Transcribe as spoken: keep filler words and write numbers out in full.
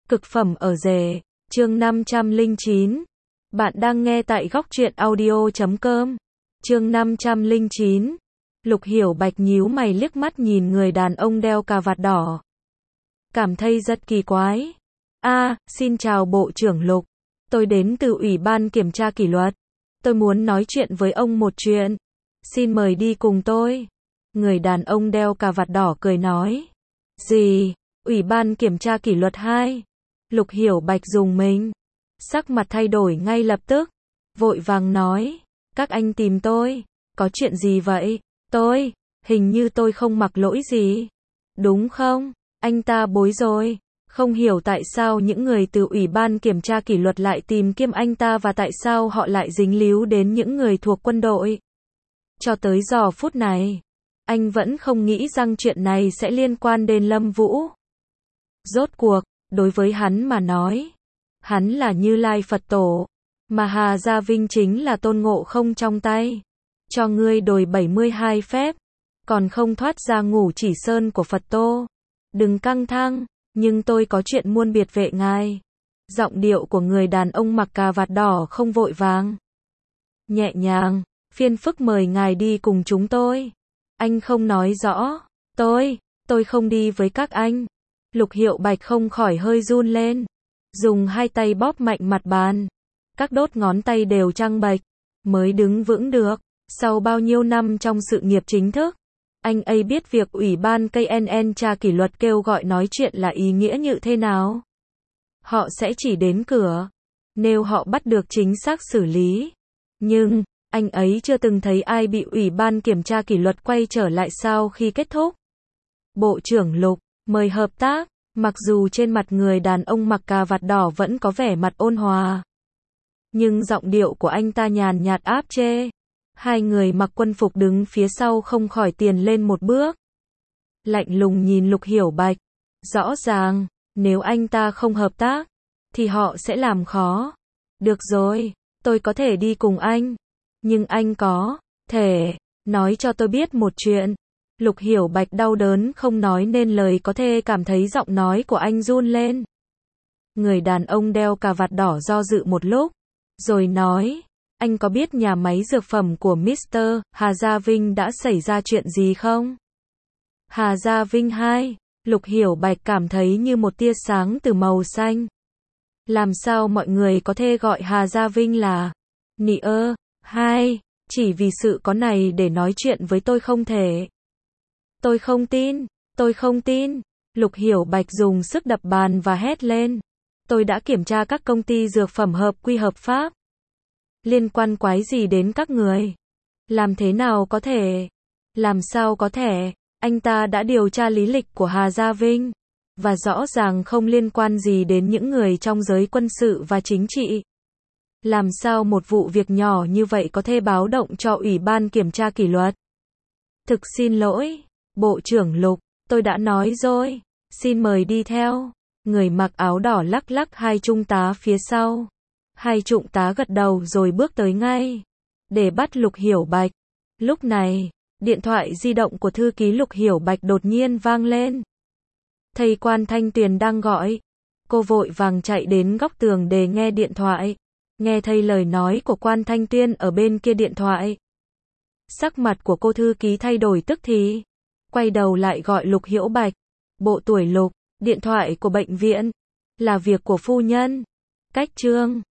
Cực phẩm ở rể, chương năm trăm lẻ chín. Bạn đang nghe tại góc truyện audio chấm com. Chương năm trăm lẻ chín. Lục Hiểu Bạch nhíu mày liếc mắt nhìn người đàn ông đeo cà vạt đỏ. Cảm thấy rất kỳ quái. A, xin chào Bộ trưởng Lục. Tôi đến từ Ủy ban Kiểm tra Kỷ luật. Tôi muốn nói chuyện với ông một chuyện. Xin mời đi cùng tôi. Người đàn ông đeo cà vạt đỏ cười nói. Gì? Ủy ban Kiểm tra Kỷ luật hai. Lục Hiểu Bạch rùng mình. Sắc mặt thay đổi ngay lập tức. Vội vàng nói. Các anh tìm tôi. Có chuyện gì vậy? Tôi, hình như tôi không mặc lỗi gì. Đúng không? Anh ta bối rối. Không hiểu tại sao những người từ Ủy ban Kiểm tra Kỷ luật lại tìm kiếm anh ta và tại sao họ lại dính líu đến những người thuộc quân đội. Cho tới giờ phút này, anh vẫn không nghĩ rằng chuyện này sẽ liên quan đến Lâm Vũ. Rốt cuộc, đối với hắn mà nói, hắn là Như Lai Phật Tổ, mà Hà Gia Vinh chính là Tôn Ngộ Không trong tay. Cho ngươi đồi bảy mươi hai phép, còn không thoát ra Ngũ Chỉ Sơn của Phật Tô. Đừng căng thẳng, nhưng tôi có chuyện muôn biệt vệ ngài. Giọng điệu của người đàn ông mặc cà vạt đỏ không vội vàng. Nhẹ nhàng, phiền phức mời ngài đi cùng chúng tôi. Anh không nói rõ. Tôi, tôi không đi với các anh. Lục Hiểu Bạch không khỏi hơi run lên. Dùng hai tay bóp mạnh mặt bàn. Các đốt ngón tay đều trăng bệch. Mới đứng vững được. Sau bao nhiêu năm trong sự nghiệp chính thức, anh ấy biết việc Ủy ban ca en en tra kỷ luật kêu gọi nói chuyện là ý nghĩa như thế nào. Họ sẽ chỉ đến cửa. Nếu họ bắt được chính xác xử lý. Nhưng, anh ấy chưa từng thấy ai bị Ủy ban Kiểm tra Kỷ luật quay trở lại sau khi kết thúc. Bộ trưởng Lục, mời hợp tác. Mặc dù trên mặt người đàn ông mặc cà vạt đỏ vẫn có vẻ mặt ôn hòa, nhưng giọng điệu của anh ta nhàn nhạt áp chế. Hai người mặc quân phục đứng phía sau không khỏi tiền lên một bước. Lạnh lùng nhìn Lục Hiểu Bạch. Rõ ràng, nếu anh ta không hợp tác, thì họ sẽ làm khó. Được rồi, tôi có thể đi cùng anh. Nhưng anh có thể nói cho tôi biết một chuyện. Lục Hiểu Bạch đau đớn không nói nên lời, có thể cảm thấy giọng nói của anh run lên. Người đàn ông đeo cà vạt đỏ do dự một lúc, rồi nói. Anh có biết nhà máy dược phẩm của mít tơ Hà Gia Vinh đã xảy ra chuyện gì không? Hà Gia Vinh hai. Lục Hiểu Bạch cảm thấy như một tia sáng từ màu xanh. Làm sao mọi người có thể gọi Hà Gia Vinh là Nị ơ hai? Chỉ vì sự có này để nói chuyện với tôi không thể. Tôi không tin, tôi không tin. Lục Hiểu Bạch dùng sức đập bàn và hét lên. Tôi đã kiểm tra các công ty dược phẩm hợp quy hợp pháp. Liên quan quái gì đến các người? Làm thế nào có thể? Làm sao có thể? Anh ta đã điều tra lý lịch của Hà Gia Vinh, và rõ ràng không liên quan gì đến những người trong giới quân sự và chính trị. Làm sao một vụ việc nhỏ như vậy có thể báo động cho Ủy ban Kiểm tra Kỷ luật? Thực xin lỗi, Bộ trưởng Lục, tôi đã nói rồi, xin mời đi theo. Người mặc áo đỏ lắc lắc hai trung tá phía sau. Hai trung tá gật đầu rồi bước tới ngay, để bắt Lục Hiểu Bạch. Lúc này, điện thoại di động của thư ký Lục Hiểu Bạch đột nhiên vang lên. Thầy Quan Thanh Tuyền đang gọi. Cô vội vàng chạy đến góc tường để nghe điện thoại. Nghe thấy lời nói của Quan Thanh Tuyền ở bên kia điện thoại. Sắc mặt của cô thư ký thay đổi tức thì. Quay đầu lại gọi Lục Hiểu Bạch. Bộ tuổi Lục, điện thoại của bệnh viện. Là việc của phu nhân. Cách chương.